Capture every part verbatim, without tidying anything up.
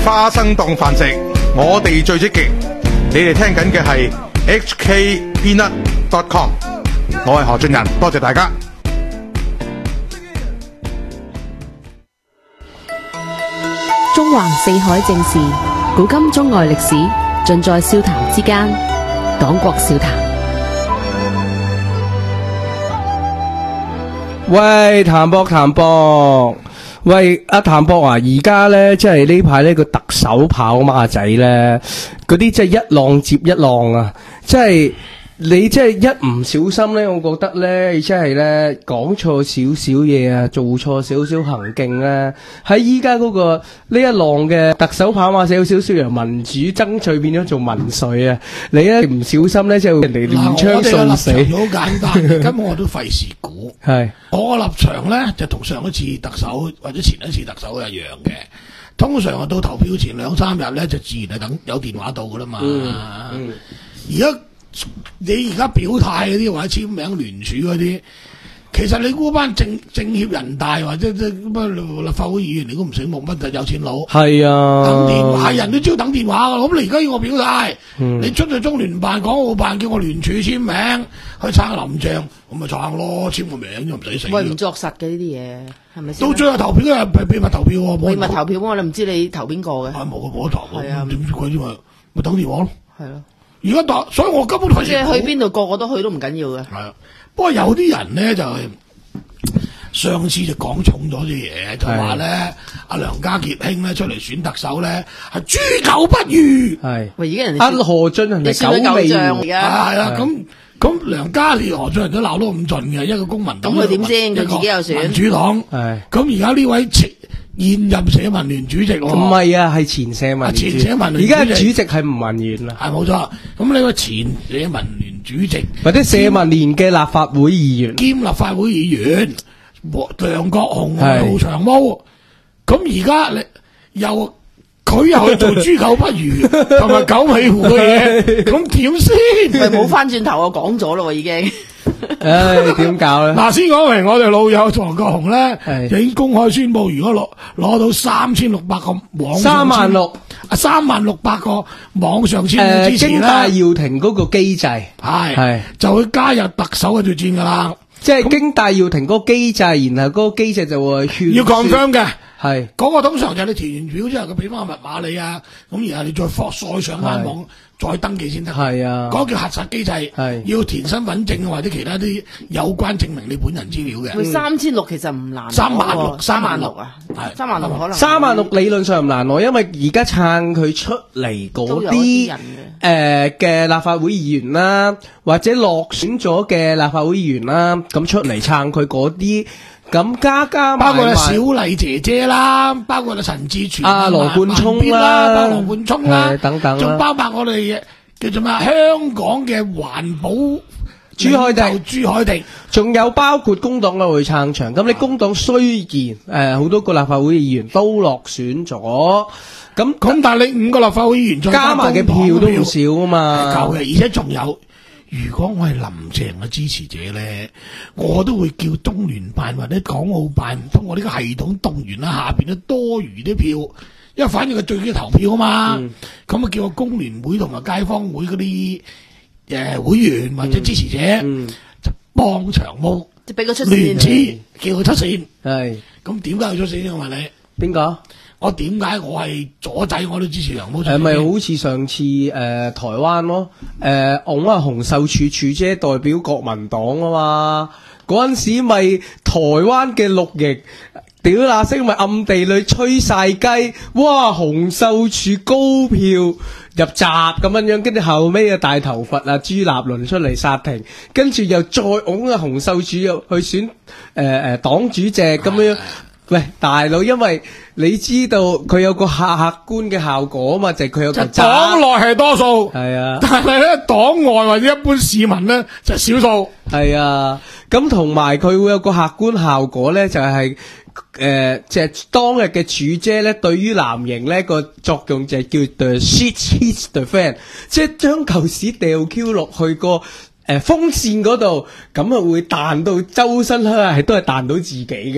花生檔飯食，我哋最積極。你哋聽緊嘅係 H K Peanut dot com， 我係何俊仁，多謝大家。 中環四海正事，古今中外歷史，盡在笑談之間。黨國笑談。 喂，譚博譚博，喂阿譚博啊，而家咧即係呢排呢個特首跑馬仔咧，嗰啲即係一浪接一浪啊，即係你即係一唔小心咧，我覺得咧，即係咧講錯少少嘢啊，做錯少少行徑咧，喺依家嗰個呢一浪嘅特首跑馬仔有少少由民主爭取變咗做民粹啊！你咧唔小心咧，即係人哋亂槍掃死。 我哋嘅立場好簡單嘅，根本我都費事估。 係我個立場咧就同上一次特首或者前一次特首一樣嘅。通常啊到投票前兩三日咧就自然係等有電話到噶啦嘛。 嗯嗯， 而家你而家表態嗰啲或者簽名聯署嗰啲，其實你估班政政協人大或者即乜立法會議員，你都唔醒目乜就有錢佬。 係啊， 等電話人都知道等電話噶，咁你而家要我表態， 嗯、 你出去中聯辦、港澳辦叫我聯署簽名去撐林鄭，咁咪撐咯，簽個名都唔使死。 喂，唔作實嘅呢啲嘢，係咪先？ 到最後投票都係秘密投票喎， 秘密投票我哋唔知你投邊個嘅。 係冇冇得投， 係啊， 點知佢啲咪咪等電話咯。 係咯。 而家打，所以我根本費事。 即係去邊度，個個都去都唔緊要嘅。 係啊，不過有啲人咧就係、是、上次就講重咗啲嘢，就話咧阿梁家傑兄咧出嚟選特首咧係豬狗不如。 係喂，而家人哋阿何俊仁係狗尾象而家。 係啦，咁咁梁家傑何俊仁都鬧到咁盡嘅，一個公民黨。 咁佢點先？佢自己有選。 民主黨。係。咁而家呢位現任社民聯主席喎， 唔係啊，係前社民聯。 前社民聯而家主席係吳文元啦。 係冇錯。咁呢位前社民聯主席或者社民聯嘅立法會議員兼立法會議員梁國雄做長毛，咁而家你又佢又去做豬狗不如同埋狗尾糊嘅嘢，咁點先？ 咪冇翻轉頭，我講咗咯，已經。 唉，點搞咧？ 嗱，先講明我哋老友黃國雄咧，已經公開宣布，如果攞攞到三千六百個網三萬六啊，三萬六百個網上簽名支持咧， 經戴耀廷嗰個機制係係就會加入特首嘅對戰噶啦， 即係經戴耀廷嗰個機制，然後嗰個機制就會勸要 confirm 嘅。 係嗰個通常就係你填完表之後，佢俾翻個密碼你啊，咁然後你再放再上翻網再登記先得。係啊，嗰個叫核實機制，係要填身份證或者其他啲有關證明你本人資料嘅。 佢三千六其實唔難， 三萬六， 三萬六啊，係三萬六可能。 三萬六理論上唔難攞，因為而家撐佢出嚟嗰啲誒嘅立法會議員啦，或者落選咗嘅立法會議員啦，咁出嚟撐佢嗰啲。咁加加埋埋， 包括小麗姐姐啦，包括陳志全、 阿羅冠聰啦， 包羅冠聰啦， 等等， 仲包括我哋叫做咩香港嘅環保朱凱廸、 朱凱廸， 仲有包括工黨嘅會撐場。咁你工黨雖然誒好多個立法會議員都落選咗，咁咁但係你五個立法會議員再加埋嘅票都唔少啊嘛， 夠嘅，而且仲有。如果我係林鄭嘅支持者咧，我都會叫中聯辦或者港澳辦通過呢個系統動員啦，下邊都多餘啲票，因為反正佢最緊要投票啊嘛。咁啊、嗯、叫個工聯會同埋街坊會嗰啲誒會員或者支持者、嗯嗯、就幫長毛， 即係俾佢出線， 聯署叫佢出線。 係咁點解要出線咧？我問你， 邊個？ 我點解我係左仔我都支持梁毛？ 誒，咪好似上次誒、呃、台灣咯，誒，我啊洪秀柱柱姐代表國民黨啊嘛，嗰陣時咪台灣嘅綠營，屌那聲咪暗地裏吹晒雞，哇！洪秀柱高票入閘咁樣樣，跟住後尾啊大頭佛啊朱立倫出嚟殺停，跟住又再拱啊洪秀柱去選誒誒黨主席咁樣。喂，大佬，因為你知道佢有個客客觀嘅效果啊嘛，就係、是、佢有個黨內係多數，係啊，但係咧黨外或者一般市民咧就少數， 係啊，咁同埋佢會有個客觀效果咧，就係、是、誒，即、呃、係、就是、當日嘅主姐咧，對於藍營咧個作用就係叫 the shit hits the fan， 即係將舊屎掉 Q 落去個誒風扇嗰度，咁啊會彈到周身啦，係都係彈到自己嘅。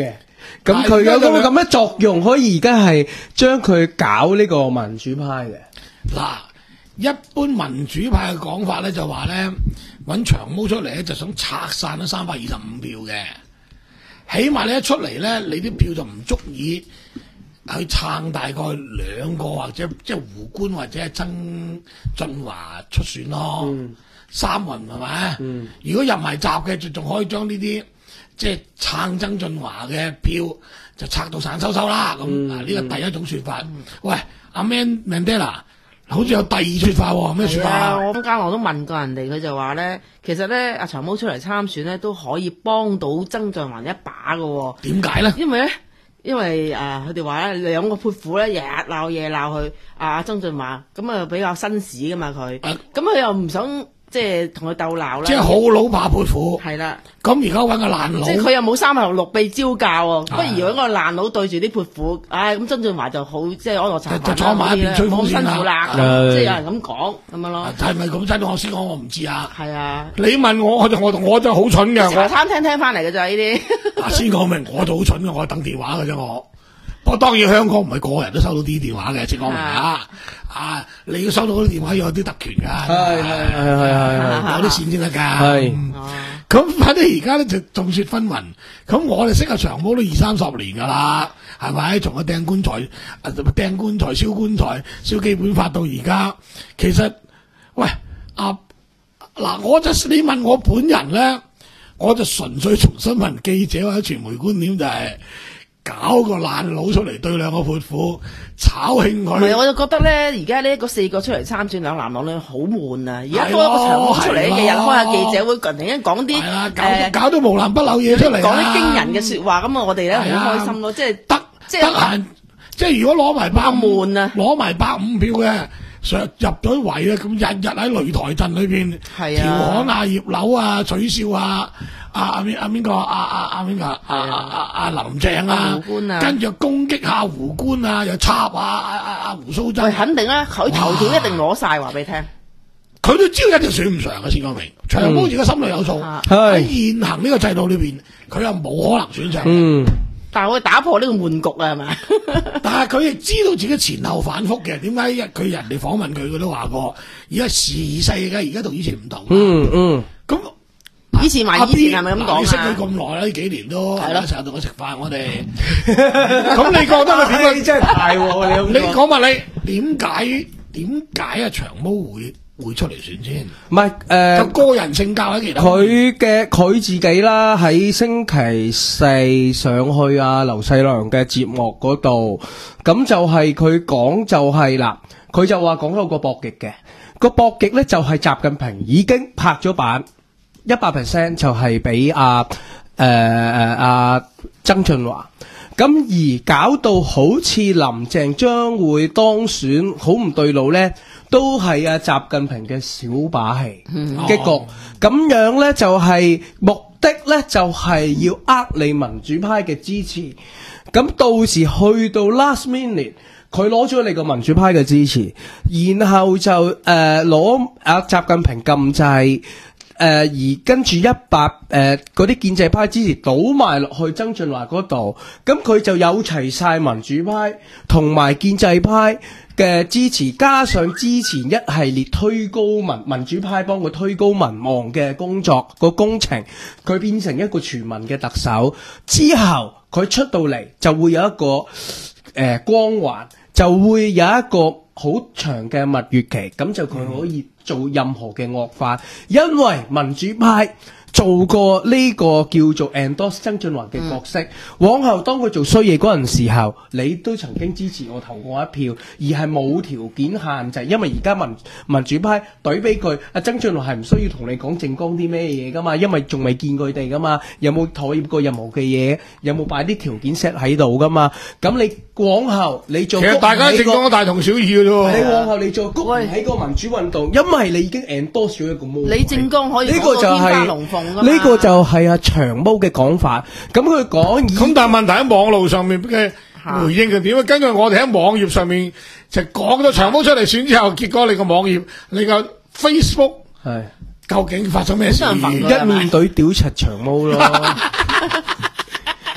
咁佢有咁咁嘅作用，可以而家係將佢搞呢個民主派嘅。 嗱，一般民主派嘅講法咧就話咧揾長毛出嚟咧就想拆散咗三百二十五票嘅，起碼你一出嚟咧，你啲票就唔足以去撐大概兩個或者即係胡官或者係曾俊華出選咯，嗯、三運係咪？嗯、如果入埋閘嘅，就仲可以將呢啲即係撐曾俊華嘅票就拆到散收收啦。咁嗱呢個第一種說法。嗯、喂，阿 Man Mandela 好似有第二說法喎，咩說法啊？ 我間我都問過人哋，佢就話咧，其實咧阿長毛出嚟參選咧都可以幫到曾俊華一把㗎喎。點解咧？因為咧。因為誒，佢哋話咧兩個潑婦咧，日日鬧夜鬧佢阿曾俊華，咁啊比較紳士噶嘛佢，咁佢又唔想即係同佢鬥鬧啦。即係好佬怕潑婦。係啦。咁而家揾個爛佬。即係佢又冇三頭六臂招教喎，不如揾個爛佬對住啲潑婦，唉咁曾俊華就好即係安樂茶飯啦，就坐埋一邊吹風先啦。好辛苦啦，即係有人咁講咁樣咯。係咪咁真？我先講我唔知啊。係啊。你問我我就我我就好蠢嘅。茶餐廳聽翻嚟嘅咋呢啲。先講明，我就好蠢嘅，我等電話嘅啫我。不過當然香港唔係個個人都收到啲電話嘅，先講明啊！啊，你要收到嗰啲電話要有啲特權㗎，係係係係係有啲線先得㗎。係咁，反正而家咧就眾說紛紜。咁我哋識阿長毛都二三十年㗎啦，係咪？從個掟棺材、掟棺材、燒棺材、燒基本法到而家，其實喂啊嗱，我就你問我本人咧。我就純粹從新聞記者或者傳媒觀點就係搞個爛佬出嚟對兩個潑婦炒興佢。唔係，我就覺得咧，而家呢個四個出嚟參選兩男兩女好悶啊！而家多一個長毛出嚟嘅人開下記者會，突然間講啲誒搞到無男不朽嘢出嚟，講啲驚人嘅説話，咁啊我哋咧好開心咯，即係得即係得閒，即係如果攞埋百悶啊，攞埋百五票嘅。上入咗圍啊！咁日日喺擂台陣裏邊調侃啊、葉劉啊、取笑啊、阿阿邊阿邊個、阿阿阿邊個、阿阿阿林鄭啊，跟住攻擊下胡官啊，又插啊阿阿阿胡鬚珍。肯定啦，佢頭條一定攞晒，話俾你聽。佢都知道一定選唔上嘅，先講明。長毛而家心裏有數，喺現行呢個制度裏邊，佢又冇可能選上。嗯。但係我打破呢個悶局啊，係咪？但係佢亦知道自己前後反覆嘅，點解佢人哋訪問佢，佢都話過，而家時勢嘅，而家同以前唔同。嗯嗯。咁以前話以前係咪咁講啊？你識佢咁耐啦，呢幾年都係咯，成日同我食飯，我哋。咁你覺得佢點解真係大喎？你講問你點解點解啊？長毛會？會出嚟選先，唔係誒，個人性格喺其他。佢嘅佢自己啦，喺星期四上去啊劉細良嘅節目嗰度，咁就係佢講就係啦，佢就話講到個博弈嘅，個博弈咧就係習近平已經拍咗板，一百 percent 就係俾阿誒誒阿曾俊華。咁而搞到好似林鄭將會當選，好唔對路呢，都係阿習近平嘅小把戲嘅局。咁樣呢就係目的呢，就係要呃你民主派嘅支持。咁到時去到 last minute，佢攞咗你個民主派嘅支持，然後就誒攞阿習近平禁制。誒、呃、而跟住一百誒嗰啲建制派支持倒埋落去曾俊華嗰度，咁佢就有齊晒民主派同埋建制派嘅支持，加上之前一系列推高民民主派幫佢推高民望嘅工作個工程，佢變成一個全民嘅特首之後，佢出到嚟就會有一個誒、呃、光環，就會有一個好長嘅蜜月期，咁就佢可以做任何嘅惡法，因為民主派做過呢個叫做 endorse 曾俊華嘅角色，嗯、往後當佢做衰嘢嗰陣時候，你都曾經支持我投過一票，而係冇條件限制，因為而家民民主派懟俾佢，阿曾俊華係唔需要同你講政綱啲咩嘢噶嘛，因為仲未見佢哋噶嘛，有冇妥協過任何嘅嘢，有冇擺啲條件 set 喺度噶嘛，咁你往後你做，其實大家政綱大同小異嘅啫，你往後你做谷唔起個民主運動，因為你已經 endorse 咗一個毛，你政綱可以呢個就係。呢個就係阿長毛嘅講法，咁佢講，咁但係問題喺網路上面嘅回應係點啊？根據我哋喺網頁上面就講咗長毛出嚟選之後，結果你個網頁、你個 Facebook 係究竟發生咩事？一面隊屌柒長毛咯。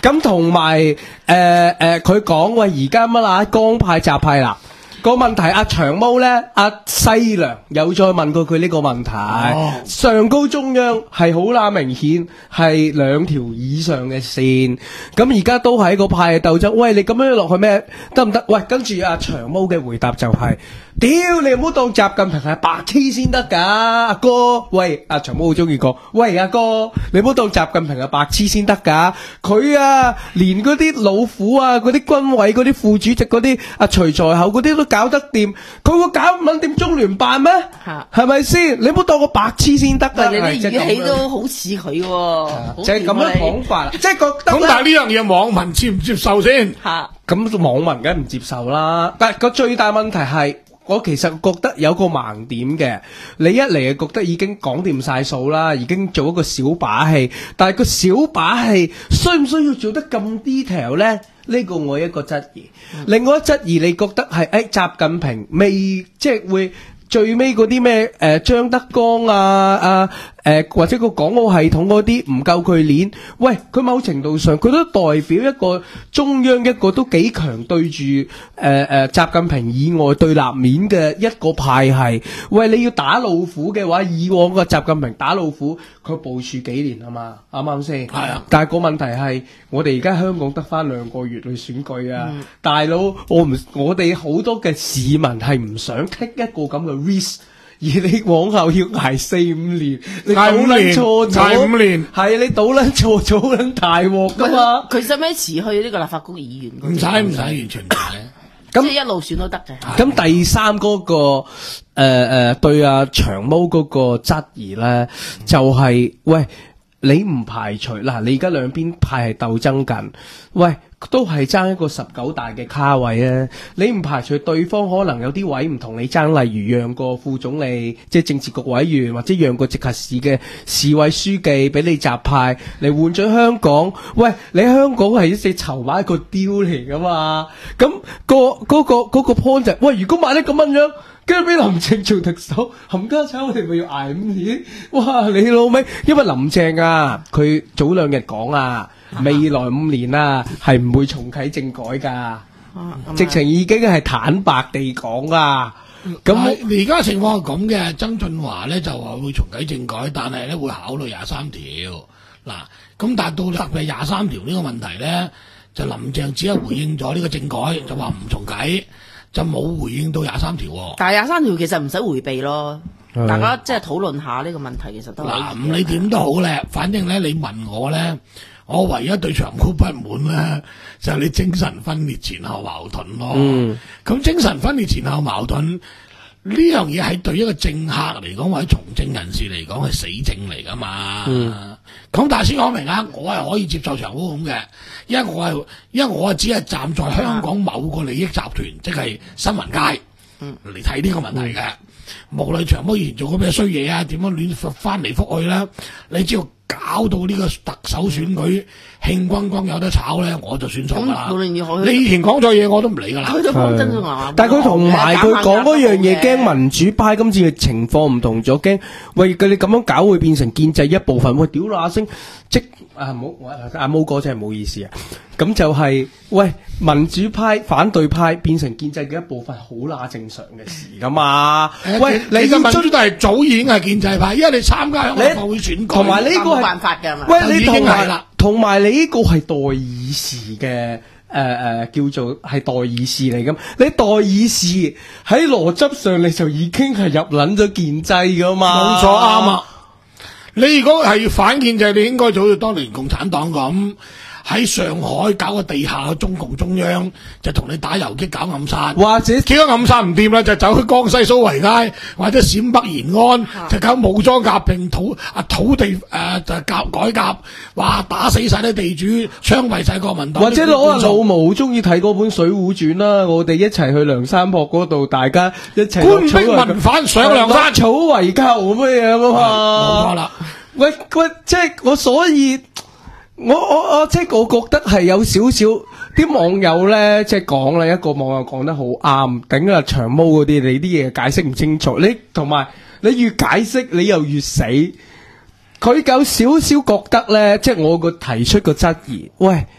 咁同埋誒誒，佢講喂，而家乜啦？江派習派啦。個問題阿長毛咧，阿西良有再問過佢呢個問題。哦、上高中央係好乸明顯係兩條以上嘅線，咁而家都係一個派嘅鬥爭。喂，你咁樣落去咩得唔得？喂，跟住阿長毛嘅回答就係、是：屌你唔好當習近平係白痴先得㗎，阿哥。喂，阿長毛好中意講，喂阿哥，你唔好當習近平係白痴先得㗎。佢啊，連嗰啲老虎啊，嗰啲軍委嗰啲副主席嗰啲阿徐才厚嗰啲都搞得掂，佢會搞唔撚掂中聯辦咩？係咪先？你唔好當個白痴先得㗎。 你啲語氣都好似佢喎， 就係咁樣講法啦，即係覺得。 咁但係呢樣嘢網民接唔接受先？ 嚇， 咁網民梗係唔接受啦。但係個最大問題係，我其實覺得有個盲點嘅。你一嚟就覺得已經講掂晒數啦，已經做一個小把戲，但係個小把戲需唔需要做得咁 detail 咧？呢個我一個質疑。嗯、另外一質疑，你覺得係誒習近平未即係會最尾嗰啲咩誒張德江啊啊誒、呃、或者個港澳系統嗰啲唔夠佢練？喂，佢某程度上佢都代表一個中央一個都幾強對住誒誒習近平以外對立面嘅一個派系。喂，你要打老虎嘅話，以往個習近平打老虎佢部署幾年啊嘛，啱唔啱先？係啊。但係個問題係，我哋而家香港得翻兩個月去選舉啊，嗯、大佬，我唔我哋好多嘅市民係唔想 take 一個咁嘅 risk， 而你往後要捱四五年，你賭撚錯咗， 捱五年， 係你賭撚錯咗，好撚大鑊噶嘛？ 佢使唔使辭去呢個立法局議員？ 唔使唔使，完全唔使。 咁即係一路選都得嘅。 咁第三嗰、那個誒誒、呃、對阿、啊、長毛嗰個質疑咧，就係、是、喂，你唔排除嗱，你而家兩邊派係鬥爭緊，喂。都係爭一個十九大嘅卡位啊！你唔排除對方可能有啲位唔同你爭，例如讓個副總理，即係政治局委員，或者讓個直轄市嘅市委書記俾你習派嚟換咗香港。喂，你香港係一隻籌碼一個雕嚟噶嘛？咁、個嗰、個嗰、個 point 就係、喂，如果買得咁樣樣，跟住俾林鄭做特首，冚家鏟我哋咪要捱五年？哇！你老味，因為林鄭啊，佢早兩日講啊。未來五年啊，係唔會重啟政改噶，啊、直情已經係坦白地講啊。咁而家情況係咁嘅，曾俊華咧就話會重啟政改，但係咧會考慮廿三條。嗱，咁但係到特別廿三條呢個問題咧，就林鄭只係回應咗呢個政改，就話唔重啟，就冇回應到廿三條。 但係廿三條其實唔使迴避咯。大家即係討論下呢個問題，其實都嗱，唔理點都好咧，反正咧你問我咧。我唯一對長毛不滿咧，就係、是、你精神分裂前後矛盾咯。咁、嗯、精神分裂前後矛盾呢樣嘢係對一個政客嚟講，或者從政人士嚟講係死症嚟噶嘛。咁、嗯、但係先講明啊，我係可以接受長毛咁嘅，因為我係因為我係只係站在香港某個利益集團，嗯、即係新聞界嚟睇呢個問題嘅。嗯、無論長毛以前做過咩衰嘢啊，點樣亂翻嚟覆去啦，你只要搞到呢個特首選舉興轟轟有得炒咧，我就算數啦。你以前講咗嘢我都唔理噶啦。佢都講真話， 但係佢同埋佢講嗰樣嘢，驚民主派今次嘅情況唔同咗，驚喂佢哋咁樣搞會變成建制一部分。喂，屌啦阿星，即啊唔好阿毛哥真係唔好意思啊。咁就係、是、喂民主派反對派變成建制嘅一部分，好乸正常嘅事噶嘛。 欸、 喂， 你嘅民主都係早已經係建制派，因為你參加香港立法會選舉， 同埋呢個係辦法嘅嘛。 喂，你同埋同埋你呢個係代議士嘅誒誒叫做係代議士嚟㗎。你代議士喺邏輯上你就已經係入撚咗建制噶嘛。 冇錯，啱啊！你如果係反建制，你應該就好似當年共產黨咁。喺上海搞個地下嘅中共中央，就同你打游擊搞暗殺， 或者幾個暗殺唔掂啦，就走去江西蘇維埃或者陝北延安，啊、就搞武裝革命土啊土地誒、呃、就革改革，哇打死晒啲地主，槍斃晒國民黨， 或者攞阿老毛中意睇嗰本《水滸傳》啦，我哋一齊去梁山泊嗰度，大家一齊官逼民反上梁山， 草為寇咁樣啊嘛， 冇錯啦。 喂喂，即係我所以。我我我即係我覺得係有少少啲網友咧，即係講咧，一個網友講得好啱，頂啊長毛嗰啲，你啲嘢解釋唔清楚，你同埋你越解釋你又越死，佢有少少覺得咧，即係我個提出個質疑，喂，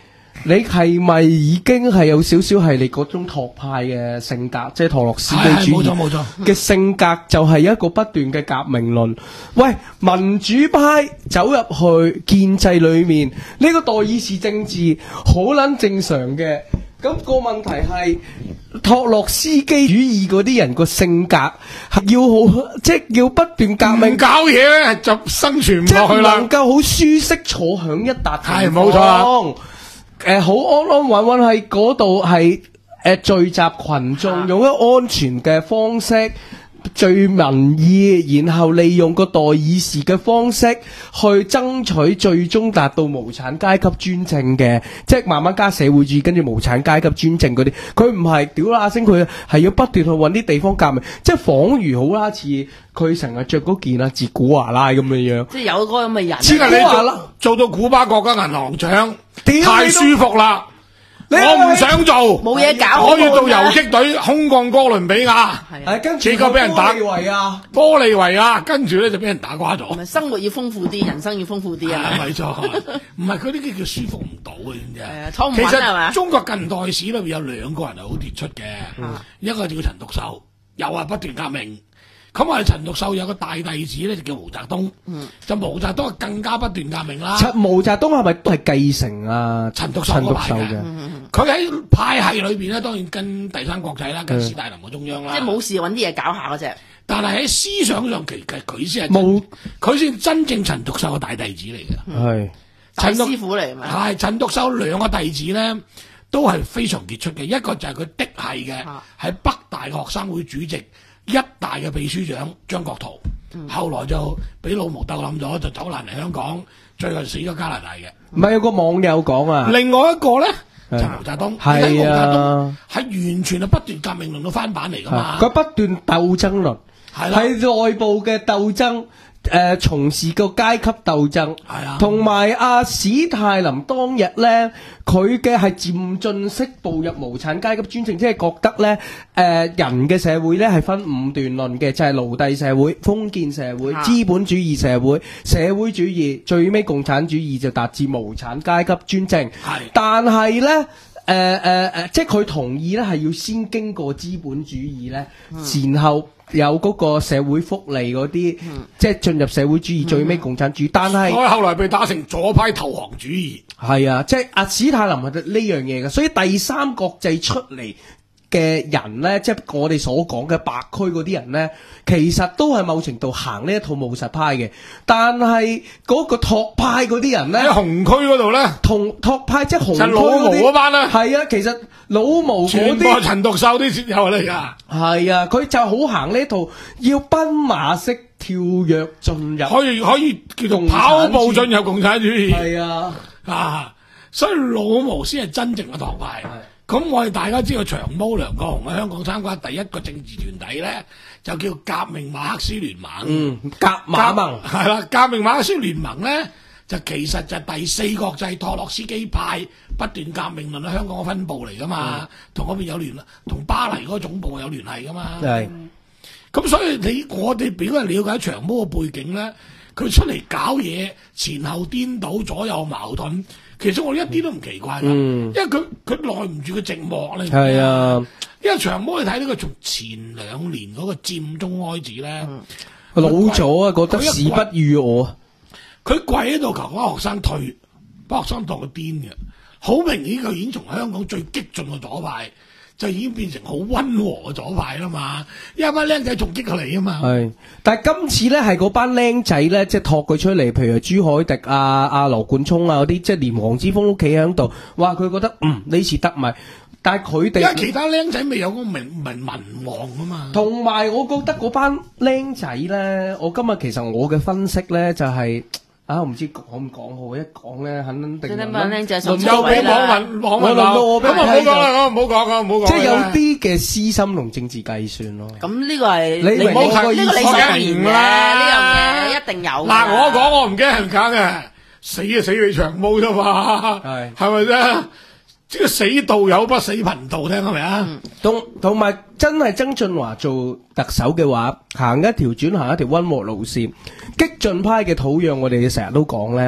你係咪已經係有少少係你嗰種托派嘅性格，即係托洛斯基主義冇錯冇錯嘅性格，就係一個不斷嘅革命論。喂，民主派走入去建制裏面，呢、這個代議士政治好撚正常嘅。咁、那個問題係托洛斯基主義嗰啲人個性格係要好，即係要不斷革命唔搞嘢咧，就生存唔即係唔落去啦。 能夠好舒適坐響一笪係冇錯啦誒，好、安安穩穩喺嗰度係誒聚集群眾，用一個安全嘅方式聚民意，然後利用個代議士嘅方式去爭取最終達到無產階級專政嘅，即係慢慢加社會主義，跟住無產階級專政嗰啲。佢唔係屌啦聲，佢係要不斷去揾啲地方革命，即係仿如好啦似佢成日着嗰件啊哲古華拉咁嘅樣。 即係有嗰個咁嘅人。 只係你話啦做做到古巴國家銀行長， 屌太舒服啦！ 你都我唔想做， 冇嘢搞， 我要到游擊隊空降哥倫比亞， 係誒，跟住結果俾人打玻利維亞。 玻利維亞，跟住咧就俾人打瓜咗唔。係生活要豐富啲，人生要豐富啲啊！ 係咪錯？唔係佢呢啲叫舒服唔到嘅，知唔知係啊啊？ 坐唔其穩係嘛實中國近代史裏邊有兩個人係好傑出嘅，一個叫陳獨秀，又係不斷革命。咁我哋陳獨秀有個大弟子咧，就叫毛澤東。就毛澤東係更加不斷革命啦。 毛澤東係咪都係繼承啊陳獨秀陳嗰派嘅獨秀嘅？ 佢喺派系裏邊咧，當然跟第三國際啦，跟斯大林嘅中央啦。 即係冇事揾啲嘢搞下嗰只。 但係喺思想上，其實佢先係冇佢先真正陳獨秀嘅大弟子嚟嘅。 係大陳獨師傅嚟嘛？ 係陳獨秀兩個弟子咧，都係非常傑出嘅。一個就係佢嫡系嘅， 啊喺北大學生會主席，一大嘅秘書長張國燾， 嗯後來就俾老毛鬥冧咗，就走難嚟香港，最後死咗加拿大嘅。 唔係有個網友講啊？ 另外一個咧就係係毛澤東， 係你睇毛澤東啊， 係完全係不斷革命論嘅翻版嚟噶嘛。 佢不斷鬥爭論， 係啦係內部嘅鬥爭，誒從事個階級鬥爭， 係啊同埋阿史太林當日咧，佢嘅係漸進式步入無產階級專政，即係覺得咧，誒、人嘅社會咧係分五段論嘅，就係、奴隸社會、封建社會、 啊資本主義社會、社會主義，最尾共產主義就達至無產階級專政。 係但係咧。誒誒誒，即係佢同意咧，係要先經過資本主義咧，然後有嗰個社會福利嗰啲，即係進入社會主義，最尾共產主義。但係所以後來被打成左派投降主義。 係啊，即係阿史太林係呢樣嘢嘅，所以第三國際出嚟嘅人咧，即係我哋所講嘅白區嗰啲人咧，其實都係某程度行呢一套務實派嘅，但係嗰個托派嗰啲人咧， 喺紅區嗰度咧， 同托派即係紅區就老毛嗰啲嗰班啦係啊，其實老毛嗰全部係啲陳獨秀啲先有嚟噶。 係啊，佢就好行呢一套，要奔馬式跳躍進入， 可以可以叫做跑步進入共產主義。 係啊， 啊，所以老毛先係真正嘅托派。咁我哋大家知道長毛梁國雄喺香港參加第一個政治團體咧，就叫革命馬克思聯盟。 嗯，革馬盟係啦，革命馬克思聯盟咧就其實就係第四國際托洛斯基派不斷革命論喺香港嘅分部嚟噶嘛，同嗰邊有聯，同巴黎嗰個總部有聯繫噶嘛。 係咁所以你我哋表係了解長毛嘅背景咧，佢出嚟搞嘢前後顛倒、左右矛盾。其實我哋一啲都唔奇怪㗎， 嗯因為佢佢耐唔住個寂寞咧。 係啊， 因為長毛你睇呢個從前兩年嗰個佔中開始咧， 老咗啊，覺得時不與我。 佢跪喺度求嗰個學生退，班學生當佢癲嘅，好明顯佢已經從香港最激進嘅左派，就已經變成好溫和嘅左派啦嘛。因為班僆仔仲激過嚟啊嘛。 係，但係今次咧係嗰班僆仔咧，即係托佢出嚟，譬如朱凱迪啊、阿羅冠聰啊嗰啲，即係連黃之鋒都企喺度，哇！佢覺得嗯呢次得咪，但係佢哋因為其他僆仔未有嗰個民民民望啊嘛。 同埋我覺得嗰班僆仔咧，我今日其實我嘅分析咧就係、啊，我唔知講唔講好，一講咧肯定即係班僆仔輪上又俾網民網民我輪到我鬧，咁啊唔好講啦，唔好講啊，唔好講。 即係有啲嘅私心同政治計算咯。 咁呢個係你明我個意思呢個理所當然嘅， 啦呢樣嘢一定有㗎。 嗱，我講我唔驚人揀嘅，死就死你長毛啫嘛， 係係咪啫？即係死道友不死貧道，聽係咪啊？ 同同埋真係曾俊華做特首嘅話，行一條轉行一條溫和路線，激進派嘅土壤，我哋成日都講咧，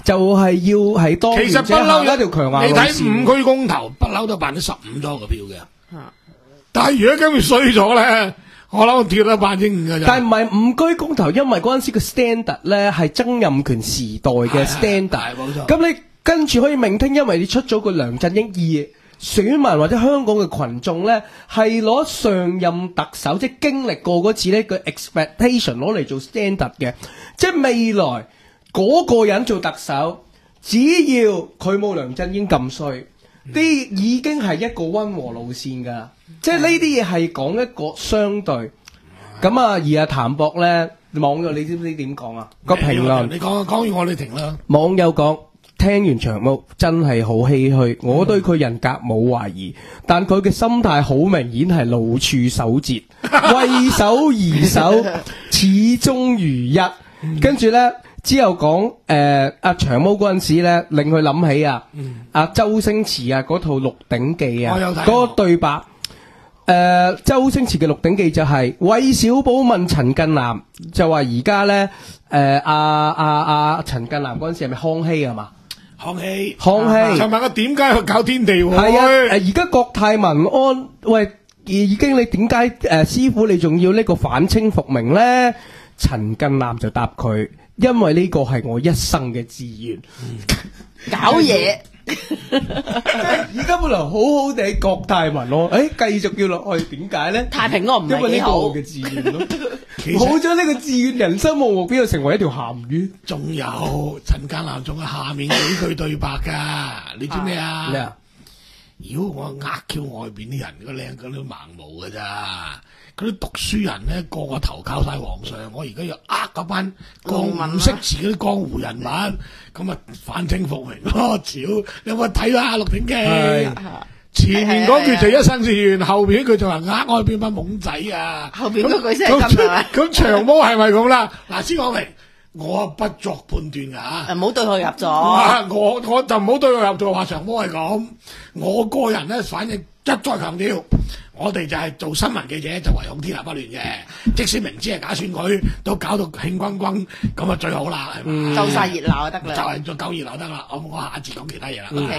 就係要係當其實不嬲一條強硬你路線。 睇五區公投不嬲都百分之十五多個票嘅，但係如果今次衰咗咧，我諗跌得百分之五嘅咋。 但係唔係五區公投，因為嗰陣時個 standard 咧係曾蔭權時代嘅 standard， 冇錯。 咁你跟住可以明聽，因為你出咗個梁振英二選民或者香港嘅群眾咧係攞上任特首，即係經歷過嗰次呢個 expectation 攞嚟做 standard 嘅，即係未來嗰個人做特首，只要佢冇梁振英咁衰，啲、嗯、已經係一個溫和路線㗎。即係呢啲嘢係講一個相對，咁啊而阿譚博咧網友你知唔知點講啊？個評論你講講完我哋停啦。 網友講聽完長毛真係好唏噓，我對佢人格冇懷疑，但佢嘅心態好明顯係老處守節，為守而守，始終如一。跟住咧之後講誒阿長毛嗰陣時咧，令佢諗起啊阿、嗯、周星馳啊嗰套《鹿鼎記》啊，嗰個對白。誒、呃，周星馳嘅《鹿鼎記》就係韋小寶問陳近南，就話而家咧，誒阿阿阿陳近南嗰陣時係咪康熙啊嘛？ 康熙， 康熙。 就問佢點解去搞天地會？ 係啊，誒而家國泰民安，喂，已經你點解誒師傅你仲要呢個反清復明咧？陳近南就答佢，因為呢個係我一生嘅志願。 嗯、搞嘢。 而家本來好好地國泰民安，誒繼續叫落去，點解咧？ 太平安唔係幾好。因為呢個嘅志願咯，冇咗呢個志願，人生冇目標，成為一條鹹魚。 仲有陳近南仲有下面幾句對白噶，你知咩啊？咩啊？如果我呃 Q 外邊啲人，個靚嗰啲盲毛噶咋？嗰啲讀書人咧，個個投靠晒皇上，我而家要呃嗰班江唔識字嗰啲江湖人物，咁啊反清復明咯！屌，你有冇睇啊《鹿鼎記》？前面嗰句就一生志願，後邊嗰句就話呃外邊班懵仔啊！ 後邊嗰句先係咁啊！ 咁長毛係咪咁啦？嗱，先講明，我不作判斷噶吓， 唔好對號入座。 我我就唔好對號入座，話長毛係咁。我個人咧，反正一再強調。我哋就係做新聞記者，就唯恐天下不亂嘅。即使明知係假選舉，都搞到興轟轟，咁啊最好啦，係嘛？ 夠晒熱鬧就得啦， 就係做夠熱鬧得啦。我我下一次講其他嘢啦。 Okay.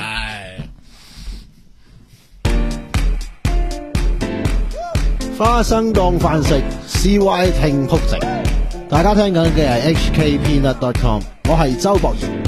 花生當飯食 ，C Y 聽曲直。大家聽緊嘅係 H K Peanut dot com， 我係周博賢。